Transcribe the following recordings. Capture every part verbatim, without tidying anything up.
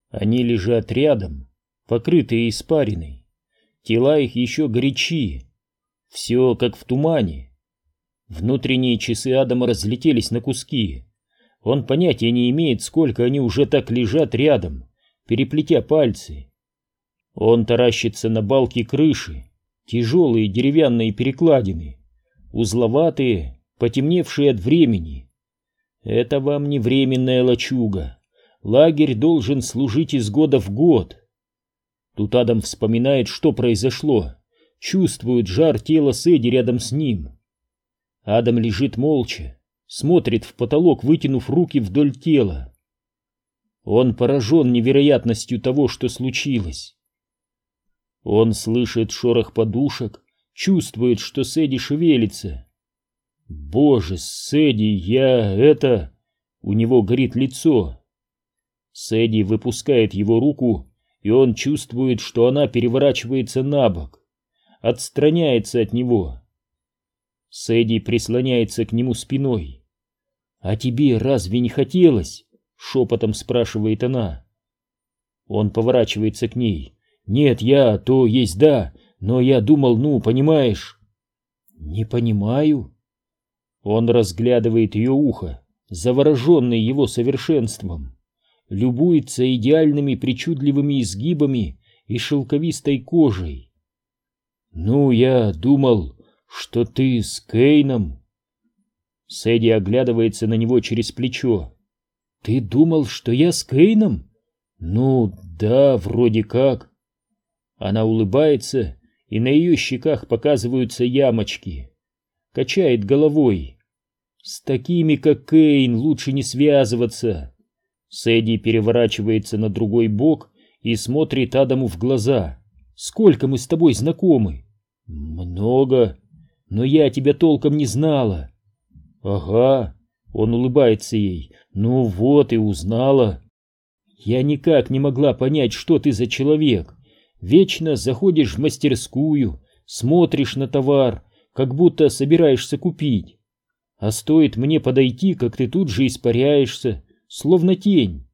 Они лежат рядом, покрытые испариной. Тела их еще горячи. Все как в тумане. Внутренние часы Адама разлетелись на куски. Он понятия не имеет, сколько они уже так лежат рядом, переплетя пальцы. Он таращится на балки крыши, тяжелые деревянные перекладины, узловатые, потемневшие от времени. Это вам не временная лачуга. Лагерь должен служить из года в год. Тут Адам вспоминает, что произошло, чувствует жар тела Сэдди рядом с ним. Адам лежит молча, смотрит в потолок, вытянув руки вдоль тела. Он поражен невероятностью того, что случилось. Он слышит шорох подушек, чувствует, что Сэдди шевелится. «Боже, Сэдди, я... это...» У него горит лицо. Сэдди выпускает его руку, и он чувствует, что она переворачивается на бок, отстраняется от него. Сэдди прислоняется к нему спиной. «А тебе разве не хотелось?» — шепотом спрашивает она. Он поворачивается к ней. «Нет, я, то есть да, но я думал, ну, понимаешь...» «Не понимаю». Он разглядывает ее ухо, завороженный его совершенством, любуется идеальными причудливыми изгибами и шелковистой кожей. «Ну, я думал, что ты с Кейном...» Сэдди оглядывается на него через плечо. «Ты думал, что я с Кейном?» «Ну, да, вроде как». Она улыбается, и на ее щеках показываются ямочки. Качает головой. «С такими, как Кейн, лучше не связываться». Сэдди переворачивается на другой бок и смотрит Адаму в глаза. «Сколько мы с тобой знакомы?» «Много. Но я тебя толком не знала». «Ага», — он улыбается ей. «Ну вот и узнала». «Я никак не могла понять, что ты за человек. Вечно заходишь в мастерскую, смотришь на товар, как будто собираешься купить. А стоит мне подойти, как ты тут же испаряешься, словно тень».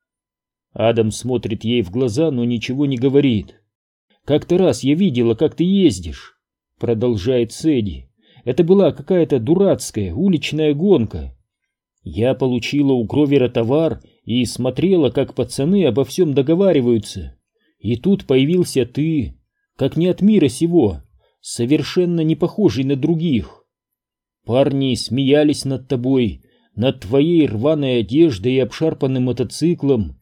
Адам смотрит ей в глаза, но ничего не говорит. «Как-то раз я видела, как ты ездишь», — продолжает Сэдди. «Это была какая-то дурацкая уличная гонка. Я получила у Гровера товар и смотрела, как пацаны обо всем договариваются. И тут появился ты, как не от мира сего, совершенно не похожий на других. Парни смеялись над тобой, над твоей рваной одеждой и обшарпанным мотоциклом.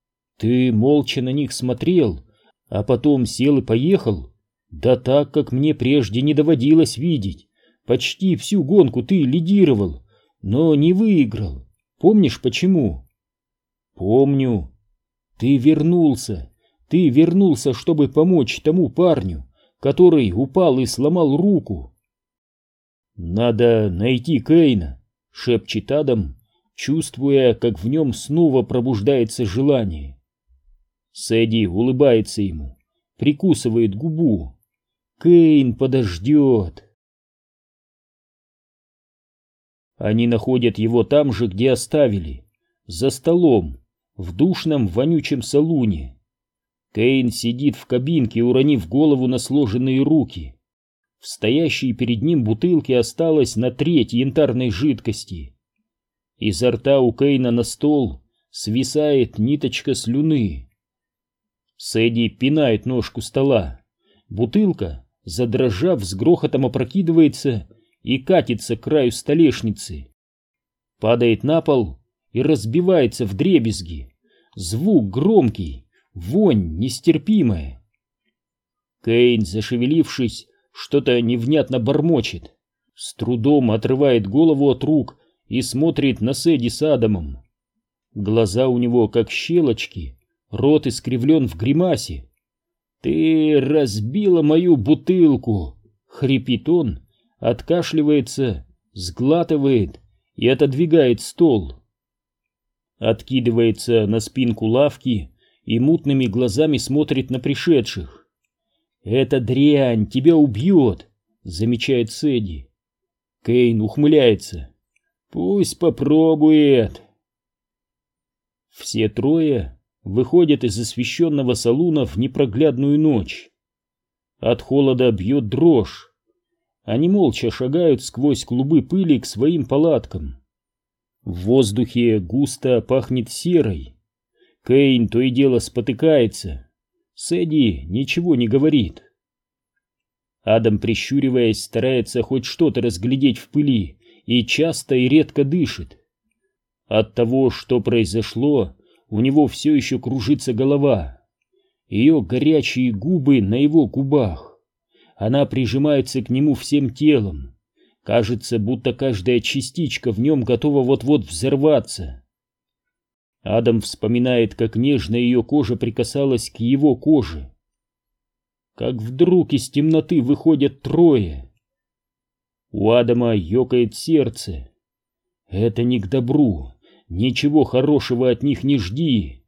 Ты молча на них смотрел, а потом сел и поехал. Да так, как мне прежде не доводилось видеть. Почти всю гонку ты лидировал, но не выиграл. Помнишь почему?» «Помню. Ты вернулся. Ты вернулся, чтобы помочь тому парню, который упал и сломал руку». «Надо найти Кейна», — шепчет Адам, чувствуя, как в нем снова пробуждается желание. Сэдди улыбается ему, прикусывает губу. «Кейн подождет». Они находят его там же, где оставили, за столом, в душном вонючем салуне. Кейн сидит в кабинке, уронив голову на сложенные руки. В стоящей перед ним бутылке осталось на треть янтарной жидкости. Изо рта у Кейна на стол свисает ниточка слюны. Сэдди пинает ножку стола. Бутылка, задрожав, с грохотом опрокидывается и катится к краю столешницы. Падает на пол и разбивается вдребезги. Звук громкий, вонь нестерпимая. Кейн, зашевелившись, что-то невнятно бормочет, с трудом отрывает голову от рук и смотрит на Сэдди с Адамом. Глаза у него как щелочки, рот искривлен в гримасе. «Ты разбила мою бутылку!» — хрипит он, откашливается, сглатывает и отодвигает стол. Откидывается на спинку лавки и мутными глазами смотрит на пришедших. «Эта дрянь тебя убьет», — замечает Сэдди. Кейн ухмыляется. «Пусть попробует». Все трое выходят из освещенного салуна в непроглядную ночь. От холода бьет дрожь. Они молча шагают сквозь клубы пыли к своим палаткам. В воздухе густо пахнет серой. Кейн то и дело спотыкается. Сэдди ничего не говорит. Адам, прищуриваясь, старается хоть что-то разглядеть в пыли и часто и редко дышит. От того, что произошло, у него все еще кружится голова. Ее горячие губы на его губах. Она прижимается к нему всем телом. Кажется, будто каждая частичка в нем готова вот-вот взорваться. Адам вспоминает, как нежно ее кожа прикасалась к его коже. Как вдруг из темноты выходят трое. У Адама ёкает сердце. Это не к добру. Ничего хорошего от них не жди.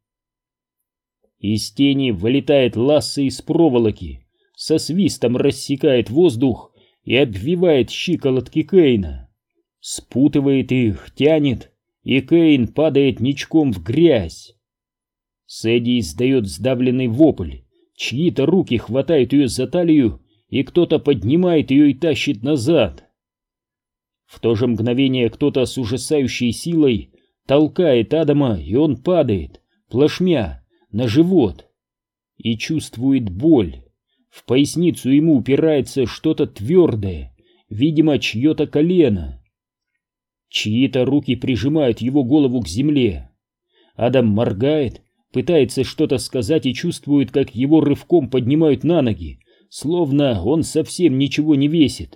Из тени вылетает Лассе из проволоки, со свистом рассекает воздух и обвивает щиколотки Кейна. Спутывает их, тянет, и Кейн падает ничком в грязь. Сэдди издает сдавленный вопль. Чьи-то руки хватают ее за талию, и кто-то поднимает ее и тащит назад. В то же мгновение кто-то с ужасающей силой толкает Адама, и он падает, плашмя, на живот. И чувствует боль. В поясницу ему упирается что-то твердое, видимо, чье-то колено. Чьи-то руки прижимают его голову к земле. Адам моргает, пытается что-то сказать и чувствует, как его рывком поднимают на ноги, словно он совсем ничего не весит.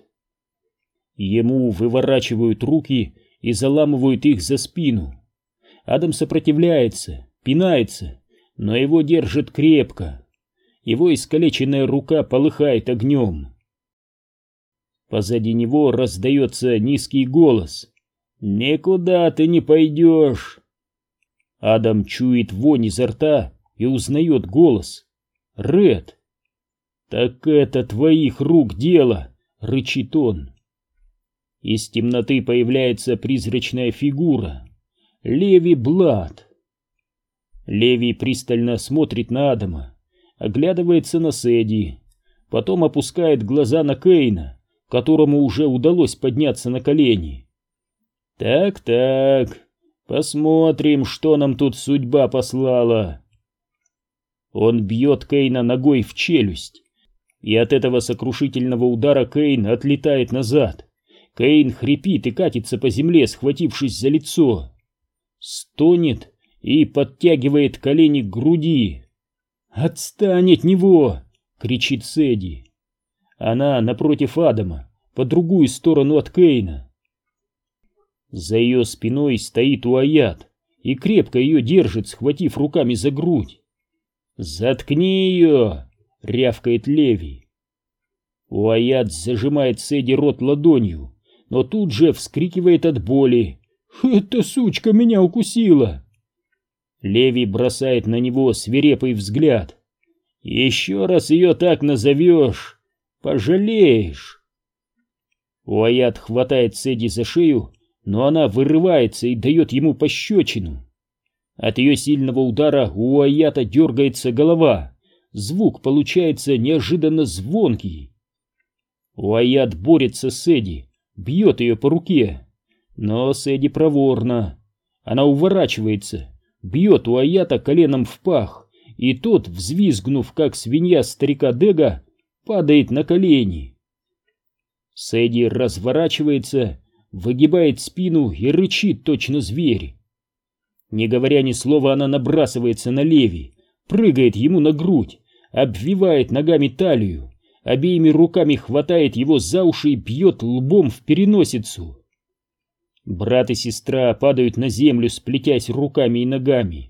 Ему выворачивают руки и заламывают их за спину. Адам сопротивляется, пинается, но его держат крепко. Его искалеченная рука полыхает огнем. Позади него раздается низкий голос. «Никуда ты не пойдешь!» Адам чует вонь изо рта и узнает голос. Ред. «Так это твоих рук дело!» — рычит он. Из темноты появляется призрачная фигура. Леви Блад. Леви пристально смотрит на Адама, оглядывается на Сэдди, потом опускает глаза на Кейна, которому уже удалось подняться на колени. «Так-так, посмотрим, что нам тут судьба послала». Он бьет Кейна ногой в челюсть, и от этого сокрушительного удара Кейн отлетает назад. Кейн хрипит и катится по земле, схватившись за лицо. Стонет и подтягивает колени к груди. «Отстань от него!» — кричит Сэдди. Она напротив Адама, по другую сторону от Кейна. За ее спиной стоит Уайат и крепко ее держит, схватив руками за грудь. «Заткни ее!» — рявкает Леви. Уайат зажимает Сэдди рот ладонью, но тут же вскрикивает от боли. «Эта сучка меня укусила!» Леви бросает на него свирепый взгляд. «Еще раз ее так назовешь, пожалеешь!» Уайат хватает Сэдди за шею, но она вырывается и дает ему пощечину. От ее сильного удара у Уайата дергается голова. Звук получается неожиданно звонкий. Уайат борется с Сэдди, бьет ее по руке. Но Сэдди проворна. Она уворачивается, бьет Уайата коленом в пах, и тот, взвизгнув, как свинья старика Дега, падает на колени. Сэдди разворачивается, выгибает спину и рычит точно зверь. Не говоря ни слова, она набрасывается на Леви, прыгает ему на грудь, обвивает ногами талию, обеими руками хватает его за уши и бьет лбом в переносицу. Брат и сестра падают на землю, сплетясь руками и ногами.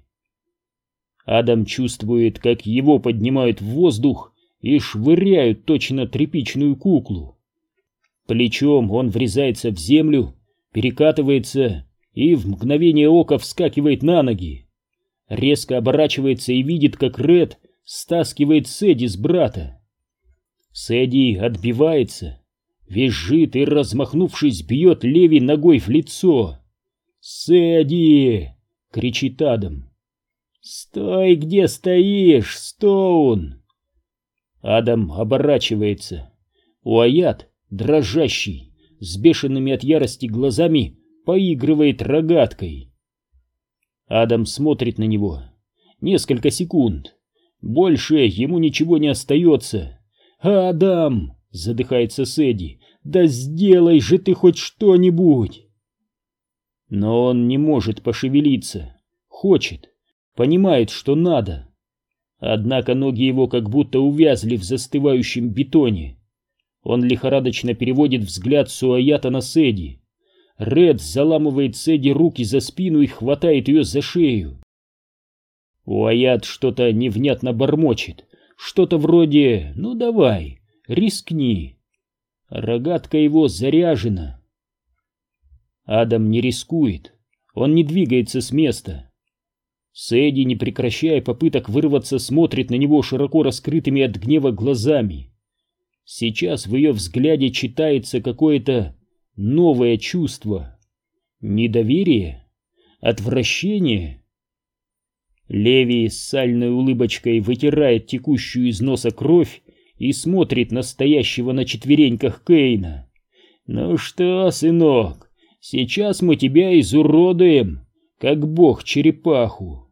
Адам чувствует, как его поднимают в воздух и швыряют точно тряпичную куклу. Плечом он врезается в землю, перекатывается и в мгновение ока вскакивает на ноги. Резко оборачивается и видит, как Ред стаскивает Сэдди с брата. Сэдди отбивается, визжит и, размахнувшись, бьет Леви ногой в лицо. «Сэдди!» — кричит Адам. «Стой, где стоишь, Стоун!» Адам оборачивается. Уайат, дрожащий, с бешеными от ярости глазами, поигрывает рогаткой. Адам смотрит на него. Несколько секунд. Больше ему ничего не остается. «Адам!» — задыхается Сэдди. «Да сделай же ты хоть что-нибудь!» Но он не может пошевелиться. Хочет. Понимает, что надо. Однако ноги его как будто увязли в застывающем бетоне. Он лихорадочно переводит взгляд с Уайата на Сэдди. Ред заламывает Сэдди руки за спину и хватает ее за шею. Уайат что-то невнятно бормочет. Что-то вроде «ну давай, рискни». Рогатка его заряжена. Адам не рискует. Он не двигается с места. Сэдди, не прекращая попыток вырваться, смотрит на него широко раскрытыми от гнева глазами. Сейчас в ее взгляде читается какое-то новое чувство. Недоверие? Отвращение? Леви с сальной улыбочкой вытирает текущую из носа кровь и смотрит на стоящего на четвереньках Кейна. «Ну что, сынок, сейчас мы тебя изуродуем, как бог черепаху».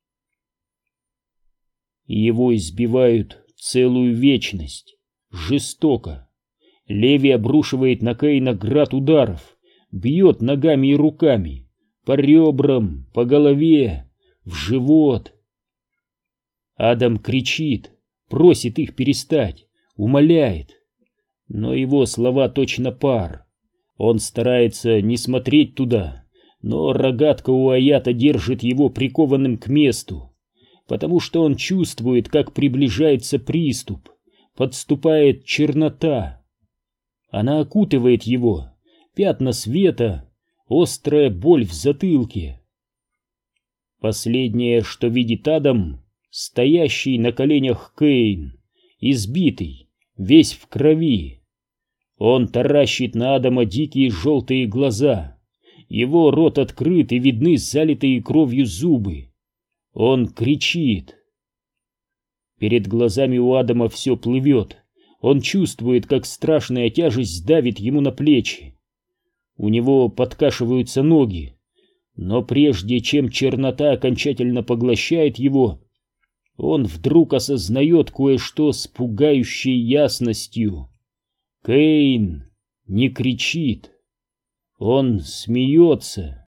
Его избивают целую вечность, жестоко. Леви обрушивает на Кейна град ударов, бьет ногами и руками, по ребрам, по голове, в живот. Адам кричит, просит их перестать, умоляет. Но его слова точно пар. Он старается не смотреть туда, но рогатка Уайата держит его прикованным к месту, потому что он чувствует, как приближается приступ, подступает чернота. Она окутывает его, пятна света, острая боль в затылке. Последнее, что видит Адам, стоящий на коленях Кейн, избитый, весь в крови. Он таращит на Адама дикие желтые глаза. Его рот открыт и видны залитые кровью зубы. Он кричит. Перед глазами у Адама все плывет. Он чувствует, как страшная тяжесть давит ему на плечи. У него подкашиваются ноги. Но прежде чем чернота окончательно поглощает его, он вдруг осознает кое-что с пугающей ясностью. Кейн не кричит. Он смеется.